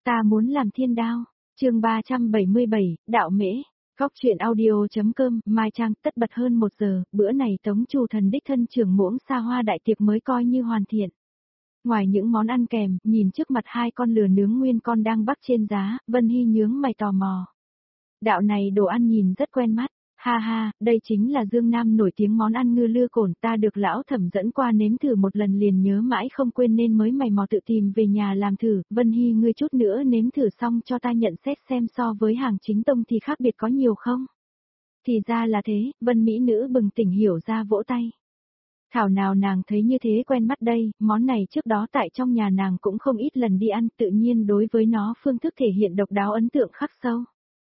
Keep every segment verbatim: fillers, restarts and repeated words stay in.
Ta muốn làm thiên đao. Chương ba trăm bảy mươi bảy, đạo mễ. Góc truyện audio.com, Mai Trang, tất bật hơn một giờ, bữa này Tống Chu Thần đích thân trưởng muỗng xa hoa đại tiệc mới coi như hoàn thiện. Ngoài những món ăn kèm, nhìn trước mặt hai con lừa nướng nguyên con đang bắc trên giá, Vân Hy nhướng mày tò mò. Đạo này đồ ăn nhìn rất quen mắt, ha ha, đây chính là Dương Nam nổi tiếng món ăn ngư lưa cổn, ta được lão thẩm dẫn qua nếm thử một lần liền nhớ mãi không quên nên mới mày mò tự tìm về nhà làm thử. Vân Hy, ngươi chút nữa nếm thử xong cho ta nhận xét xem so với hàng chính tông thì khác biệt có nhiều không? Thì ra là thế, Vân Mỹ nữ bừng tỉnh hiểu ra vỗ tay. Thảo nào nàng thấy như thế quen mắt đây, món này trước đó tại trong nhà nàng cũng không ít lần đi ăn, tự nhiên đối với nó phương thức thể hiện độc đáo ấn tượng khắc sâu.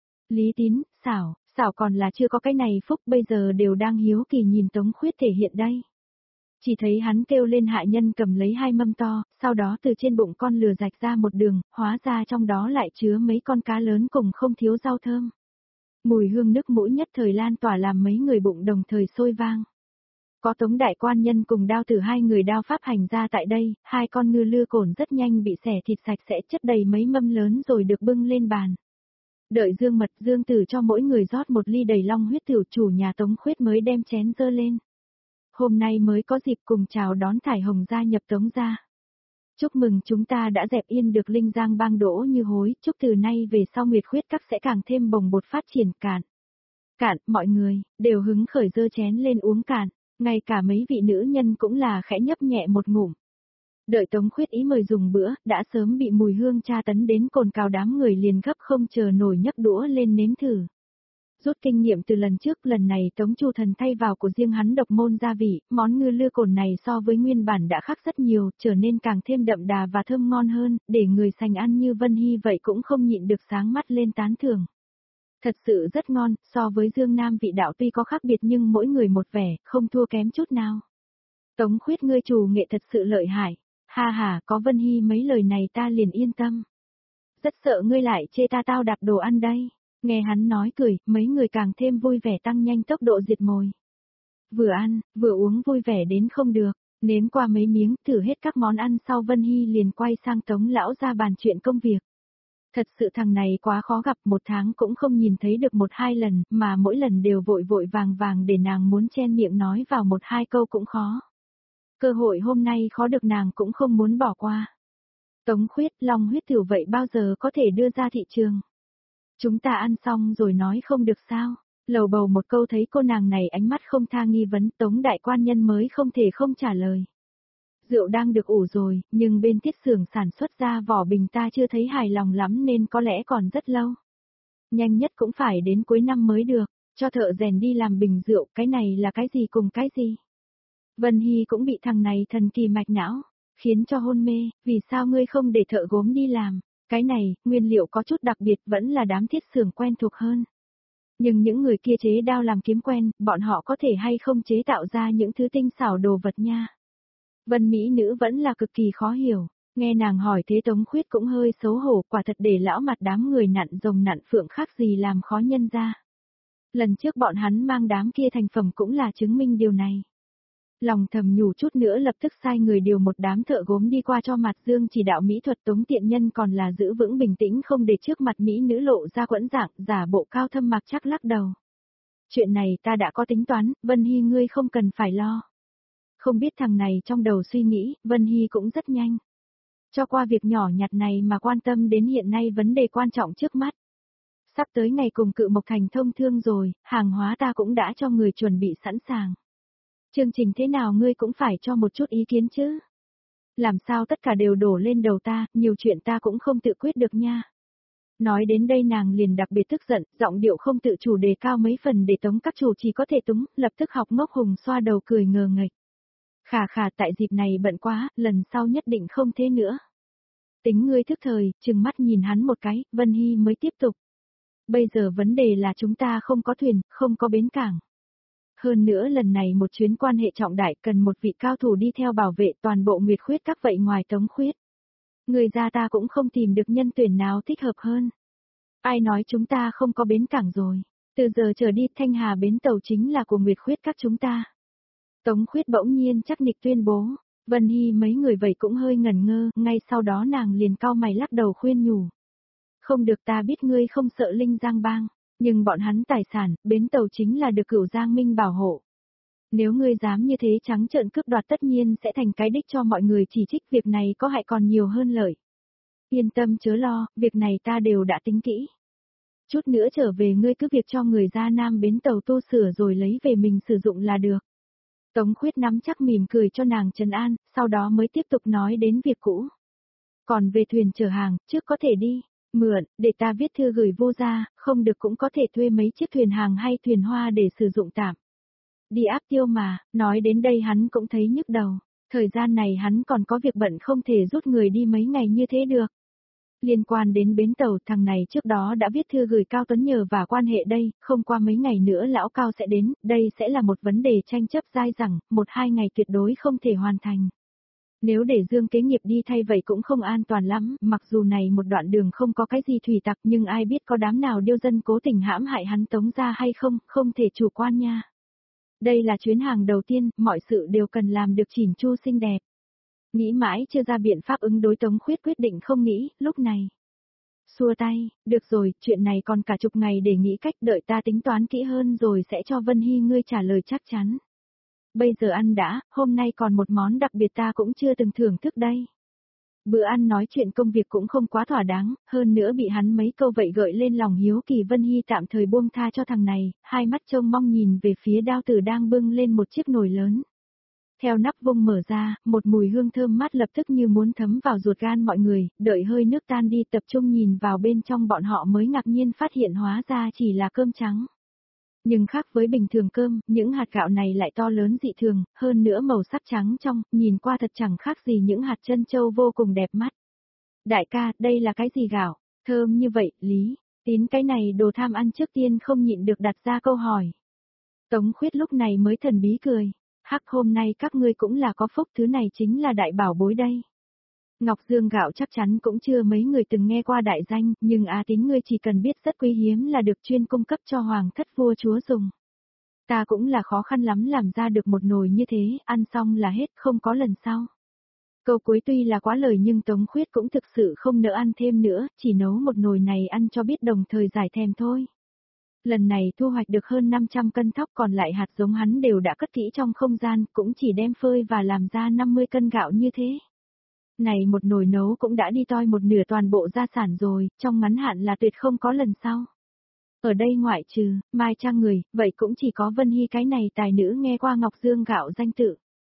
Lý Tín, xảo, xảo còn là chưa có cái này phúc, bây giờ đều đang hiếu kỳ nhìn Tống Khuyết thể hiện đây. Chỉ thấy hắn kêu lên hạ nhân cầm lấy hai mâm to, sau đó từ trên bụng con lừa rạch ra một đường, hóa ra trong đó lại chứa mấy con cá lớn cùng không thiếu rau thơm. Mùi hương nước mũi nhất thời lan tỏa làm mấy người bụng đồng thời sôi vang. Có Tống đại quan nhân cùng đao tử hai người đao pháp hành ra tại đây, hai con ngư lưa cổn rất nhanh bị xẻ thịt sạch sẽ chất đầy mấy mâm lớn rồi được bưng lên bàn. Đợi Dương Mật Dương Tử cho mỗi người rót một ly đầy long huyết tiểu, chủ nhà Tống Khuyết mới đem chén dơ lên. Hôm nay mới có dịp cùng chào đón Thải Hồng gia nhập Tống gia. Chúc mừng chúng ta đã dẹp yên được Linh Giang bang đỗ như hối, chúc từ nay về sau Nguyệt Khuyết các sẽ càng thêm bồng bột phát triển. Cạn. Cạn, mọi người, đều hứng khởi dơ chén lên uống cạn, ngay cả mấy vị nữ nhân cũng là khẽ nhấp nhẹ một ngụm. Đợi Tống Khuyết ý mời dùng bữa, đã sớm bị mùi hương tra tấn đến cồn cào, đám người liền gấp không chờ nổi nhấc đũa lên nếm thử. Rút kinh nghiệm từ lần trước, lần này Tống Chu Thần thay vào của riêng hắn độc môn gia vị, món ngư lưa cổn này so với nguyên bản đã khác rất nhiều, trở nên càng thêm đậm đà và thơm ngon hơn, để người sành ăn như Vân Hy vậy cũng không nhịn được sáng mắt lên tán thưởng. Thật sự rất ngon, so với Dương Nam vị đạo tuy có khác biệt nhưng mỗi người một vẻ, không thua kém chút nào. Tống Khuyết, ngươi chủ nghệ thật sự lợi hại. Ha ha, có Vân Hy mấy lời này ta liền yên tâm. Rất sợ ngươi lại chê ta tao đạp đồ ăn đây. Nghe hắn nói cười, mấy người càng thêm vui vẻ tăng nhanh tốc độ diệt mồi. Vừa ăn, vừa uống vui vẻ đến không được, nếm qua mấy miếng, thử hết các món ăn sau Vân Hy liền quay sang Tống lão ra bàn chuyện công việc. Thật sự thằng này quá khó gặp, một tháng cũng không nhìn thấy được một hai lần, mà mỗi lần đều vội vội vàng vàng để nàng muốn chen miệng nói vào một hai câu cũng khó. Cơ hội hôm nay khó được nàng cũng không muốn bỏ qua. Tống Khuyết, long huyết tiểu vậy bao giờ có thể đưa ra thị trường? Chúng ta ăn xong rồi nói không được sao? Lầu bầu một câu thấy cô nàng này ánh mắt không tha nghi vấn, Tống đại quan nhân mới không thể không trả lời. Rượu đang được ủ rồi, nhưng bên tiết xưởng sản xuất ra vỏ bình ta chưa thấy hài lòng lắm nên có lẽ còn rất lâu. Nhanh nhất cũng phải đến cuối năm mới được, cho thợ rèn đi làm bình rượu, cái này là cái gì cùng cái gì? Vân Hy cũng bị thằng này thần kỳ mạch não, khiến cho hôn mê, vì sao ngươi không để thợ gốm đi làm? Cái này, nguyên liệu có chút đặc biệt, vẫn là đám thiết xưởng quen thuộc hơn. Nhưng những người kia chế đao làm kiếm quen, bọn họ có thể hay không chế tạo ra những thứ tinh xảo đồ vật nha. Vân Mỹ nữ vẫn là cực kỳ khó hiểu, nghe nàng hỏi thế Tống Khuyết cũng hơi xấu hổ, quả thật để lão mặt đám người nặn rồng nặn phượng khác gì làm khó nhân ra. Lần trước bọn hắn mang đám kia thành phẩm cũng là chứng minh điều này. Lòng thầm nhủ chút nữa lập tức sai người điều một đám thợ gốm đi qua cho mặt Dương chỉ đạo mỹ thuật. Tống tiện nhân còn là giữ vững bình tĩnh không để trước mặt mỹ nữ lộ ra quẫn dạng, giả bộ cao thâm mặc chắc lắc đầu. Chuyện này ta đã có tính toán, Vân Hy ngươi không cần phải lo. Không biết thằng này trong đầu suy nghĩ, Vân Hy cũng rất nhanh. Cho qua việc nhỏ nhặt này mà quan tâm đến hiện nay vấn đề quan trọng trước mắt. Sắp tới ngày cùng Cự Mộc Thành thông thương rồi, hàng hóa ta cũng đã cho người chuẩn bị sẵn sàng. Chương trình thế nào ngươi cũng phải cho một chút ý kiến chứ. Làm sao tất cả đều đổ lên đầu ta, nhiều chuyện ta cũng không tự quyết được nha. Nói đến đây nàng liền đặc biệt tức giận, giọng điệu không tự chủ đề cao mấy phần để Tống các chủ chỉ có thể túng, lập tức học ngốc hùng xoa đầu cười ngờ nghệch. Khà khà, tại dịp này bận quá, lần sau nhất định không thế nữa. Tính ngươi thức thời, trừng mắt nhìn hắn một cái, Vân Hy mới tiếp tục. Bây giờ vấn đề là chúng ta không có thuyền, không có bến cảng. Hơn nữa lần này một chuyến quan hệ trọng đại cần một vị cao thủ đi theo bảo vệ toàn bộ Nguyệt Khuyết các vậy ngoài Tống Khuyết. Người ra ta cũng không tìm được nhân tuyển nào thích hợp hơn. Ai nói chúng ta không có bến cảng rồi, từ giờ trở đi Thanh Hà bến tàu chính là của Nguyệt Khuyết các chúng ta. Tống Khuyết bỗng nhiên chắc nịch tuyên bố, Vân Hy mấy người vậy cũng hơi ngẩn ngơ, ngay sau đó nàng liền cau mày lắc đầu khuyên nhủ. Không được, ta biết ngươi không sợ Linh Giang bang, nhưng bọn hắn tài sản, bến tàu chính là được Cửu Giang Minh bảo hộ. Nếu ngươi dám như thế trắng trợn cướp đoạt tất nhiên sẽ thành cái đích cho mọi người chỉ trích, việc này có hại còn nhiều hơn lợi. Yên tâm chớ lo, việc này ta đều đã tính kỹ. Chút nữa trở về ngươi cứ việc cho người ra Nam bến tàu tu sửa rồi lấy về mình sử dụng là được. Tống Khuyết nắm chắc mỉm cười cho nàng trấn an, sau đó mới tiếp tục nói đến việc cũ. Còn về thuyền chở hàng, trước có thể đi, mượn, để ta viết thư gửi vô gia, không được cũng có thể thuê mấy chiếc thuyền hàng hay thuyền hoa để sử dụng tạm. Đi áp tiêu mà, nói đến đây hắn cũng thấy nhức đầu, thời gian này hắn còn có việc bận không thể rút người đi mấy ngày như thế được. Liên quan đến bến tàu, thằng này trước đó đã viết thư gửi Cao Tuấn nhờ và quan hệ đây, không qua mấy ngày nữa lão Cao sẽ đến, đây sẽ là một vấn đề tranh chấp dai dẳng, một hai ngày tuyệt đối không thể hoàn thành. Nếu để Dương kế nghiệp đi thay vậy cũng không an toàn lắm, mặc dù này một đoạn đường không có cái gì thủy tặc nhưng ai biết có đám nào điêu dân cố tình hãm hại hắn Tống ra hay không, không thể chủ quan nha. Đây là chuyến hàng đầu tiên, mọi sự đều cần làm được chỉn chu xinh đẹp. Nghĩ mãi chưa ra biện pháp ứng đối, Tống Khuyết quyết định không nghĩ, lúc này. Xua tay, được rồi, chuyện này còn cả chục ngày để nghĩ cách, đợi ta tính toán kỹ hơn rồi sẽ cho Vân Hy ngươi trả lời chắc chắn. Bây giờ ăn đã, hôm nay còn một món đặc biệt ta cũng chưa từng thưởng thức đây. Bữa ăn nói chuyện công việc cũng không quá thỏa đáng, hơn nữa bị hắn mấy câu vậy gợi lên lòng hiếu kỳ. Vân Hy tạm thời buông tha cho thằng này, hai mắt trông mong nhìn về phía Đao Tử đang bưng lên một chiếc nồi lớn. Theo nắp vung mở ra, một mùi hương thơm mát lập tức như muốn thấm vào ruột gan mọi người, đợi hơi nước tan đi tập trung nhìn vào bên trong bọn họ mới ngạc nhiên phát hiện hóa ra chỉ là cơm trắng. Nhưng khác với bình thường cơm, những hạt gạo này lại to lớn dị thường, hơn nữa màu sắc trắng trong, nhìn qua thật chẳng khác gì những hạt trân châu vô cùng đẹp mắt. Đại ca, đây là cái gì gạo? Thơm như vậy, Lý, Tín cái này đồ tham ăn trước tiên không nhịn được đặt ra câu hỏi. Tống Khuyết lúc này mới thần bí cười. Hắc, hôm nay các ngươi cũng là có phúc, thứ này chính là đại bảo bối đây. Ngọc Dương gạo chắc chắn cũng chưa mấy người từng nghe qua đại danh, nhưng á Tín ngươi chỉ cần biết rất quý hiếm là được chuyên cung cấp cho hoàng thất vua chúa dùng. Ta cũng là khó khăn lắm làm ra được một nồi như thế, ăn xong là hết, không có lần sau. Câu cuối tuy là quá lời nhưng Tống Khuyết cũng thực sự không nỡ ăn thêm nữa, chỉ nấu một nồi này ăn cho biết đồng thời giải thèm thôi. Lần này thu hoạch được hơn năm trăm cân thóc, còn lại hạt giống hắn đều đã cất kỹ trong không gian, cũng chỉ đem phơi và làm ra năm mươi cân gạo như thế. Này một nồi nấu cũng đã đi toi một nửa toàn bộ gia sản rồi, trong ngắn hạn là tuyệt không có lần sau. Ở đây ngoại trừ, Mai Trang người, vậy cũng chỉ có Vân Hy cái này tài nữ nghe qua Ngọc Dương gạo danh tự.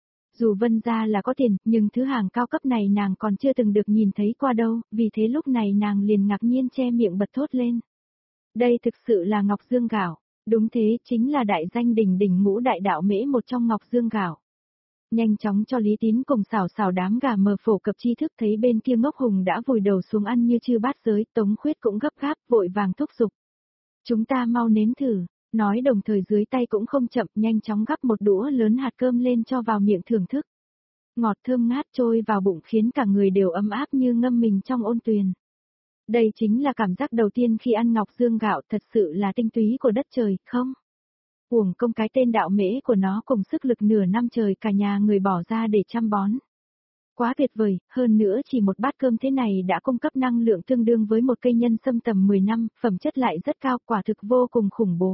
Dù Vân gia là có tiền, nhưng thứ hàng cao cấp này nàng còn chưa từng được nhìn thấy qua đâu, vì thế lúc này nàng liền ngạc nhiên che miệng bật thốt lên. Đây thực sự là Ngọc Dương gạo, đúng thế, chính là đại danh đỉnh đỉnh ngũ đại đạo mễ một trong Ngọc Dương gạo. Nhanh chóng cho Lý Tín cùng xào xào đám gà mờ phổ cập tri thức, thấy bên kia Ngốc Hùng đã vùi đầu xuống ăn như chưa bát giới, Tống Khuyết cũng gấp gáp, vội vàng thúc giục. Chúng ta mau nếm thử, nói đồng thời dưới tay cũng không chậm, nhanh chóng gắp một đũa lớn hạt cơm lên cho vào miệng thưởng thức. Ngọt thơm ngát trôi vào bụng khiến cả người đều ấm áp như ngâm mình trong ôn tuyền. Đây chính là cảm giác đầu tiên khi ăn Ngọc Dương gạo, thật sự là tinh túy của đất trời, không? Uổng công cái tên đạo mễ của nó cùng sức lực nửa năm trời cả nhà người bỏ ra để chăm bón. Quá tuyệt vời, hơn nữa chỉ một bát cơm thế này đã cung cấp năng lượng tương đương với một cây nhân sâm tầm mười năm, phẩm chất lại rất cao, quả thực vô cùng khủng bố.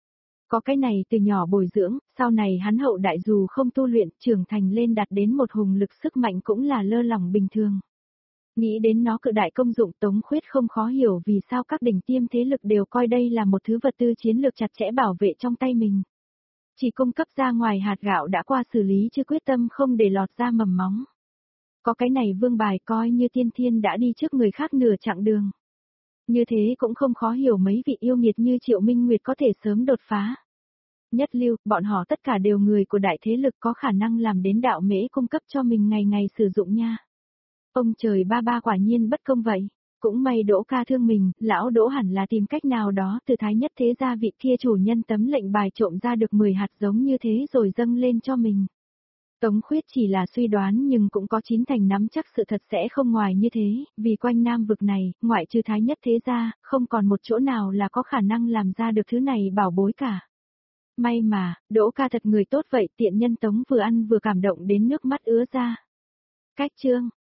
Có cái này từ nhỏ bồi dưỡng, sau này hắn hậu đại dù không tu luyện, trưởng thành lên đạt đến một hùng lực sức mạnh cũng là lơ lỏng bình thường. Nghĩ đến nó cự đại công dụng, Tống Khuyết không khó hiểu vì sao các đỉnh tiêm thế lực đều coi đây là một thứ vật tư chiến lược chặt chẽ bảo vệ trong tay mình. Chỉ cung cấp ra ngoài hạt gạo đã qua xử lý chứ quyết tâm không để lọt ra mầm móng. Có cái này vương bài coi như tiên thiên đã đi trước người khác nửa chặng đường. Như thế cũng không khó hiểu mấy vị yêu nghiệt như Triệu Minh Nguyệt có thể sớm đột phá. Nhất lưu, bọn họ tất cả đều người của đại thế lực có khả năng làm đến đạo mễ cung cấp cho mình ngày ngày sử dụng nha. Ông trời ba ba quả nhiên bất công vậy. Cũng may Đỗ ca thương mình, lão Đỗ hẳn là tìm cách nào đó từ Thái Nhất thế gia vị kia chủ nhân tấm lệnh bài trộm ra được mười hạt giống như thế rồi dâng lên cho mình. Tống Khuyết chỉ là suy đoán nhưng cũng có chín thành nắm chắc sự thật sẽ không ngoài như thế, vì quanh Nam vực này, ngoại trừ Thái Nhất thế gia, không còn một chỗ nào là có khả năng làm ra được thứ này bảo bối cả. May mà, Đỗ ca thật người tốt vậy, tiện nhân Tống vừa ăn vừa cảm động đến nước mắt ứa ra. Cách chương